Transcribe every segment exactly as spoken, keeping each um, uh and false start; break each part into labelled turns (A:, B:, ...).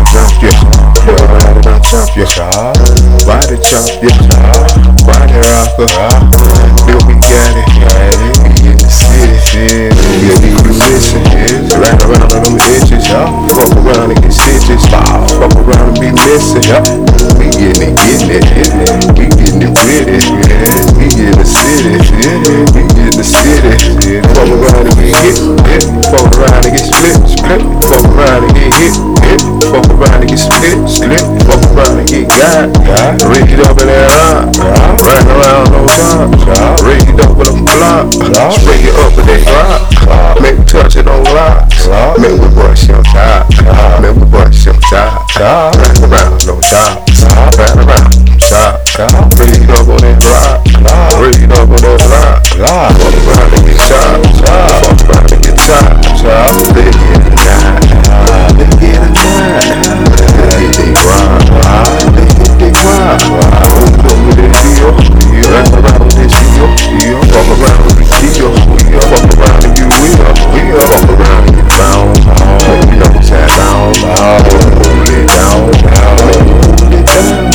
A: jump, yeah. Everybody done jump, yeah. Body jump, yeah. Body rocker, then we got it. We in the city, we in the position. Right around on them edges, fuck around and get stitches. Fuck around and be missing. We getting it, getting it, we getting it with it. We in the city, we in the city. Fuck around and get hit, hit. Fuck around and get split, split. Fuck around and get hit, hit. Fuck around and get split, split. Fuck around and get got, got. Rigged up in that rock, riding around no time. Rigged up with a block, spray it up with that rock. Make me touch it on rocks. Make me brush your top, make me brush your top. Riding around no time, riding around no time. Rigged up on that rock, rigged up on that rock. Fuck around and get shot, fuck around and get shot. They get a nine, they get a nine. They hit they grind, they hit they grind. Hold up with that deal, run around with this deal. Fuck around with the deal, fuck around and you will. Fuck around and get found, make me upside down. Hold it down, hold it down.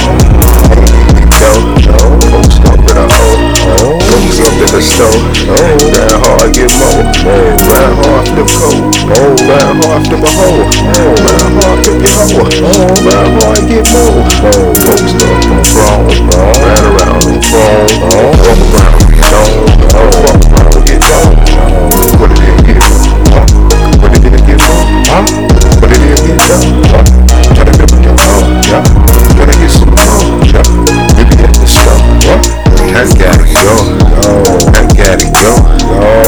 A: Folks up in a hole, folks up in the stove. Grind hard, get more. Grind hard, flip cold. Grind hard, flip a hole. Grind hard, flip your hoe. Grind hard, get more. Folks up on the throne. Grind around on the phone. Walk around, get on. Walk around, get on. What it is, get on. What it is, get on. What it is, get on. Try to flip your hoe. Gotta get some more. Maybe at the stop. I gotta go, I gotta go.